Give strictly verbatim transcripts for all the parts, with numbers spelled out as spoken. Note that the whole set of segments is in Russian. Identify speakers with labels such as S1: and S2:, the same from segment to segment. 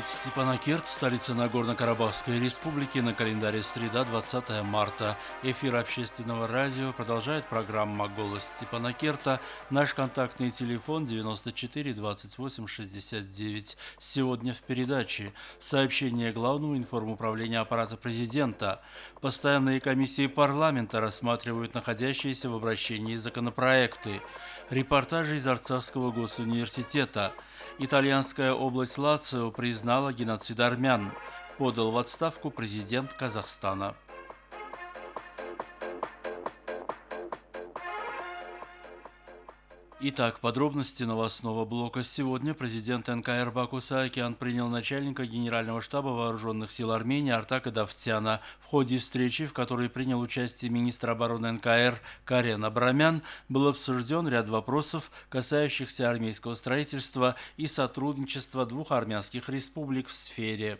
S1: Город Степанакерт, столица Нагорно-Карабахской республики, на календаре среда, двадцатое марта. Эфир общественного радио продолжает программа «Голос Степанакерта». Наш контактный телефон девяносто четыре двадцать восемь шестьдесят девять. Сегодня в передаче сообщение Главного информуправления аппарата президента. Постоянные комиссии парламента рассматривают находящиеся в обращении законопроекты. Репортажи из Арцахского госуниверситета. Итальянская область Лацио признала геноцид армян. Подал в отставку президент Казахстана. Итак, подробности новостного блока. Сегодня президент эн ка эр Баку Саакян принял начальника Генерального штаба Вооруженных сил Армении Артака Давтяна. В ходе встречи, в которой принял участие министр обороны эн ка эр Карен Абрамян, был обсужден ряд вопросов, касающихся армейского строительства и сотрудничества двух армянских республик в сфере.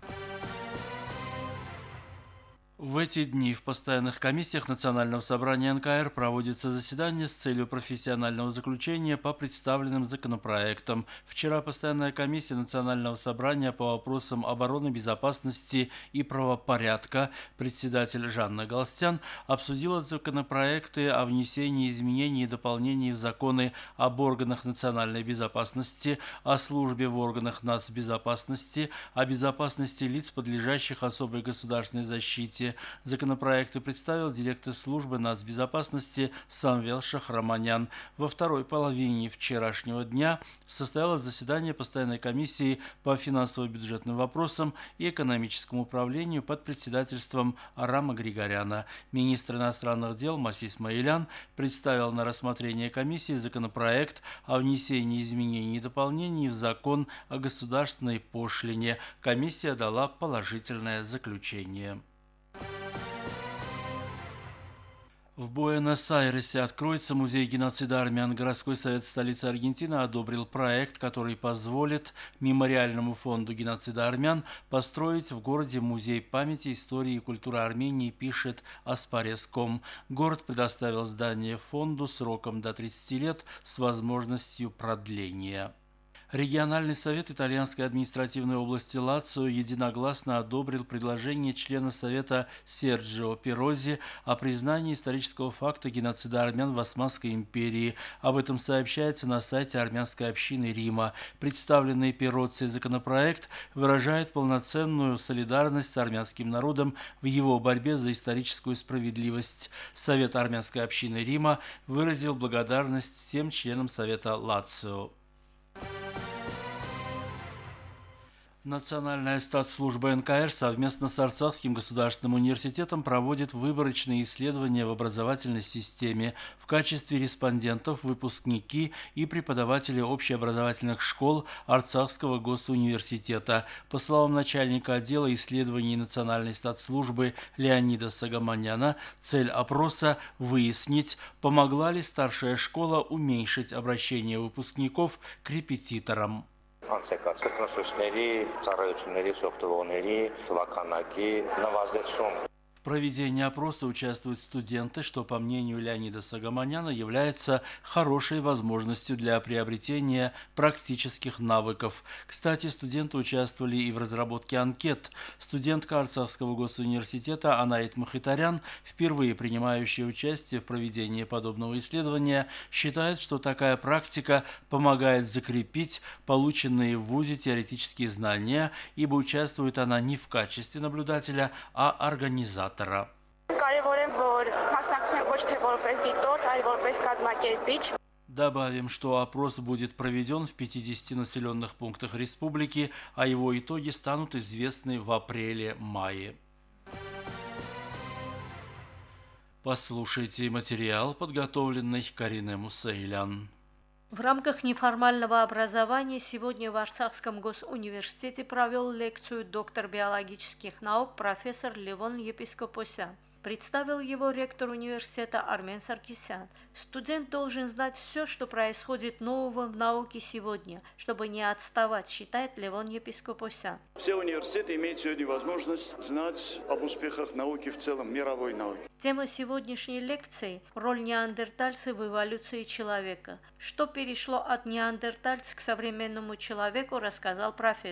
S1: В эти дни в постоянных комиссиях Национального собрания эн ка эр проводится заседание с целью профессионального заключения по представленным законопроектам. Вчера постоянная комиссия Национального собрания по вопросам обороны, безопасности и правопорядка, председатель Жанна Галстян, обсудила законопроекты о внесении изменений и дополнений в законы об органах национальной безопасности, о службе в органах нацбезопасности, о безопасности лиц, подлежащих особой государственной защите. Законопроекты представил директор службы нацбезопасности Самвел Шахраманян. Во второй половине вчерашнего дня состоялось заседание постоянной комиссии по финансово-бюджетным вопросам и экономическому управлению под председательством Арама Григоряна. Министр иностранных дел Маси Исмаилян представил на рассмотрение комиссии законопроект о внесении изменений и дополнений в закон о государственной пошлине. Комиссия дала положительное заключение. В Буэнос-Айресе откроется музей геноцида армян. Городской совет столицы Аргентины одобрил проект, который позволит Мемориальному фонду геноцида армян построить в городе музей памяти, истории и культуры Армении, пишет Аспарес точка ком. Город предоставил здание фонду сроком до тридцати лет с возможностью продления. Региональный совет итальянской административной области Лацио единогласно одобрил предложение члена совета Серджио Перози о признании исторического факта геноцида армян в Османской империи. Об этом сообщается на сайте армянской общины Рима. Представленный Перози законопроект выражает полноценную солидарность с армянским народом в его борьбе за историческую справедливость. Совет армянской общины Рима выразил благодарность всем членам совета Лацио. Национальная статслужба эн ка эр совместно с Арцахским государственным университетом проводит выборочные исследования в образовательной системе. В качестве респондентов выпускники и преподаватели общеобразовательных школ Арцахского госуниверситета. По словам начальника отдела исследований Национальной статслужбы Леонида Сагаманяна, цель опроса – выяснить, помогла ли старшая школа уменьшить обращение выпускников к репетиторам. В проведении опроса участвуют студенты, что, по мнению Леонида Сагаманяна, является хорошей возможностью для приобретения практических навыков. Кстати, студенты участвовали и в разработке анкет. Студентка Арцахского госуниверситета Анаит Махитарян, впервые принимающая участие в проведении подобного исследования, считает, что такая практика помогает закрепить полученные в вузе теоретические знания, ибо участвует она не в качестве наблюдателя, а организатора. Добавим, что опрос будет проведен в пятидесяти населенных пунктах республики, а его итоги станут известны в апреле-мае. Послушайте материал, подготовленный Кариной Мусейлян.
S2: В рамках неформального образования сегодня в Арцахском госуниверситете провел лекцию доктор биологических наук профессор Левон Епископосян. Представил его ректор университета Армен Саркисян. Студент должен знать все, что происходит нового в науке сегодня, чтобы не отставать, считает Левон Епископосян.
S3: Все университеты имеют сегодня возможность знать об успехах науки в целом, мировой науки.
S2: Тема сегодняшней лекции – роль неандертальцев в эволюции человека. Что перешло от неандертальцев к современному человеку, рассказал профессор.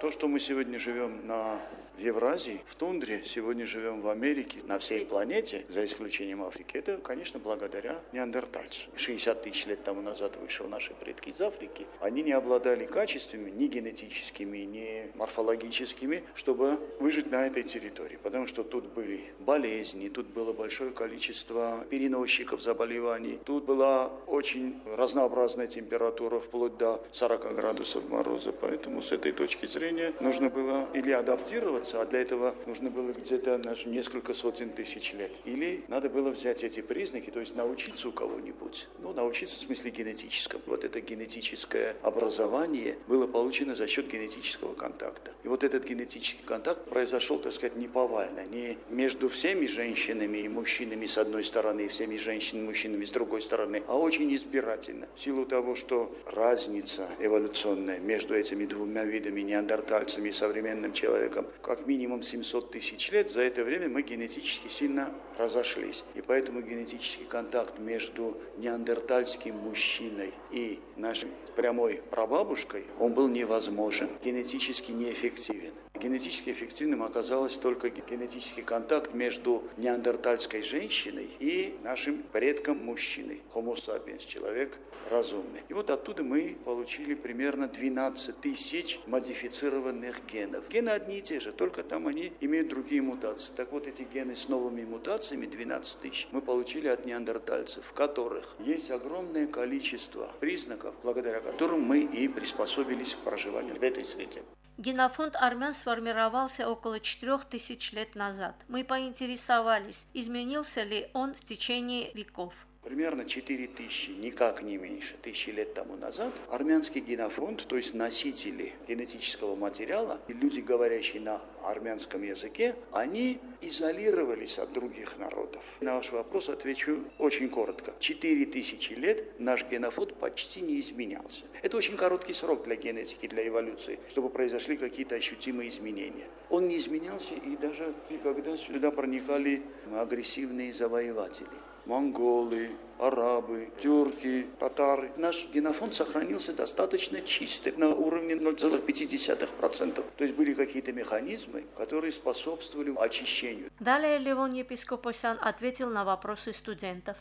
S3: То, что мы сегодня живем на в Евразии, в тундре, сегодня живем в Америке, на всей планете, за исключением Африки, это, конечно, благодаря неандертальцу. шестьдесят тысяч лет тому назад вышел наши предки из Африки. Они не обладали качествами ни генетическими, ни морфологическими, чтобы выжить на этой территории. Потому что тут были болезни, тут было большое количество переносчиков заболеваний, тут была очень разнообразная температура, вплоть до сорока градусов мороза. Поэтому с этой точки зрения нужно было или адаптироваться, а для этого нужно было где-то несколько сотен тысяч лет. Или надо было взять эти признаки, то есть научиться у кого-нибудь. Ну, научиться в смысле генетическом. Вот это генетическое образование было получено за счет генетического контакта. И вот этот генетический контакт произошел, так сказать, не повально, не между всеми женщинами и мужчинами с одной стороны и всеми женщинами и мужчинами с другой стороны, а очень избирательно. В силу того, что разница эволюционная между этими двумя видами, неандертальцами и современным человеком, как минимум семьсот тысяч лет, за это время мы генетически сильно разошлись. И поэтому генетический контакт между неандертальским мужчиной и нашей прямой прабабушкой, он был невозможен, генетически неэффективен. Генетически эффективным оказалось только генетический контакт между неандертальской женщиной и нашим предком-мужчиной, Homo sapiens, человек разумный. И вот оттуда мы получили примерно двенадцать тысяч модифицированных генов. Гены одни и те же, только там они имеют другие мутации. Так вот, эти гены с новыми мутациями, двенадцать тысяч, мы получили от неандертальцев, в которых есть огромное количество признаков, благодаря которым мы и приспособились к проживанию в этой среде.
S2: Генофонд армян сформировался около четырех тысяч лет назад. Мы поинтересовались, изменился ли он в течение веков.
S3: Примерно четыре тысячи, никак не меньше, тысячи лет тому назад армянский генофонд, то есть носители генетического материала, и люди, говорящие на армянском языке, они изолировались от других народов. На ваш вопрос отвечу очень коротко. четыре тысячи лет наш генофонд почти не изменялся. Это очень короткий срок для генетики, для эволюции, чтобы произошли какие-то ощутимые изменения. Он не изменялся, и даже когда сюда проникали агрессивные завоеватели. Монголы, арабы, тюрки, татары. Наш генофонд сохранился достаточно чистым, на уровне ноль целых пять десятых процента. То есть были какие-то механизмы, которые способствовали очищению.
S2: Далее Левон Епископосян ответил на вопросы студентов.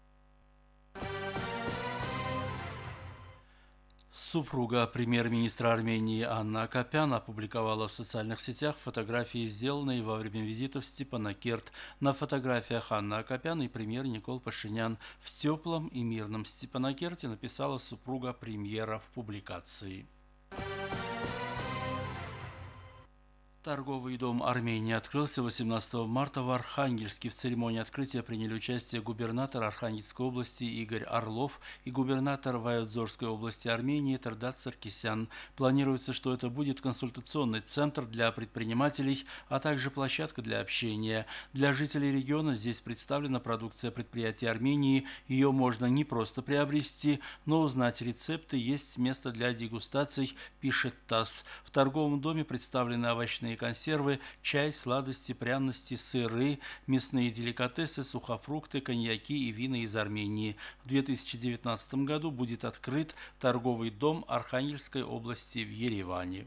S1: Супруга премьер-министра Армении Анна Акопян опубликовала в социальных сетях фотографии, сделанные во время визита в Степанакерт. На фотографиях Анна Акопян и премьер Никол Пашинян. В теплом и мирном Степанакерте написала супруга премьера в публикации. Торговый дом Армении открылся восемнадцатого марта в Архангельске. В церемонии открытия приняли участие губернатор Архангельской области Игорь Орлов и губернатор Вайодзорской области Армении Тердат Саркисян. Планируется, что это будет консультационный центр для предпринимателей, а также площадка для общения. Для жителей региона здесь представлена продукция предприятий Армении. Ее можно не просто приобрести, но узнать рецепты, есть место для дегустаций, пишет ТАСС. В торговом доме представлены овощные консервы, чай, сладости, пряности, сыры, мясные деликатесы, сухофрукты, коньяки и вина из Армении. В две тысячи девятнадцатом году будет открыт торговый дом Архангельской области в Ереване.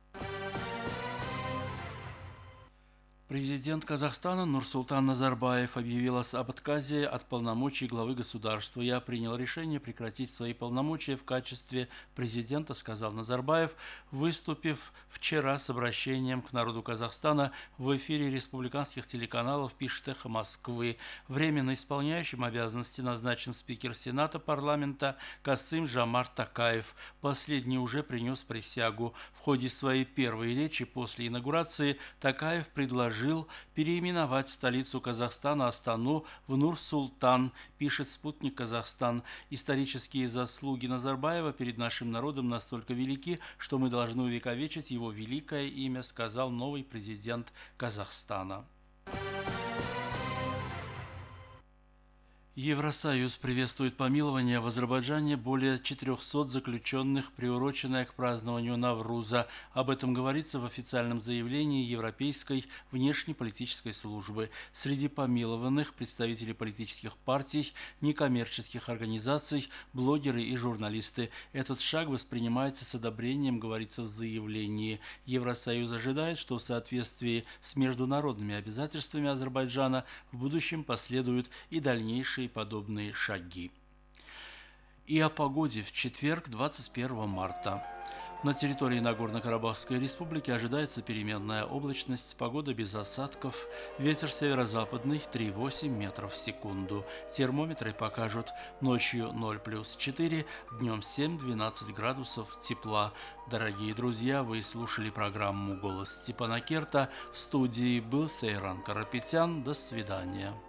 S1: Президент Казахстана Нурсултан Назарбаев объявил об отказе от полномочий главы государства. «Я принял решение прекратить свои полномочия в качестве президента», сказал Назарбаев, выступив вчера с обращением к народу Казахстана в эфире республиканских телеканалов, пишет «Эхо Москвы». Временно исполняющим обязанности назначен спикер Сената парламента Касым Жомарт Токаев. Последний уже принес присягу. В ходе своей первой речи после инаугурации Токаев предложил переименовать столицу Казахстана Астану в Нур-Султан, пишет «Спутник Казахстан». Исторические заслуги Назарбаева перед нашим народом настолько велики, что мы должны увековечить его великое имя, сказал новый президент Казахстана. Евросоюз приветствует помилование в Азербайджане более четырехсот заключенных, приуроченное к празднованию Навруза. Об этом говорится в официальном заявлении Европейской внешнеполитической службы. Среди помилованных представители политических партий, некоммерческих организаций, блогеры и журналисты. Этот шаг воспринимается с одобрением, говорится в заявлении. Евросоюз ожидает, что в соответствии с международными обязательствами Азербайджана в будущем последуют и дальнейшие подобные шаги. И о погоде в четверг, двадцать первого марта. На территории Нагорно-Карабахской республики ожидается переменная облачность, погода без осадков, ветер северо-западный три и восемь метров в секунду. Термометры покажут ночью ноль плюс четыре, днем семь-двенадцать градусов тепла. Дорогие друзья, вы слушали программу «Голос Степана Керта». В студии был Сейран Карапетян. До свидания.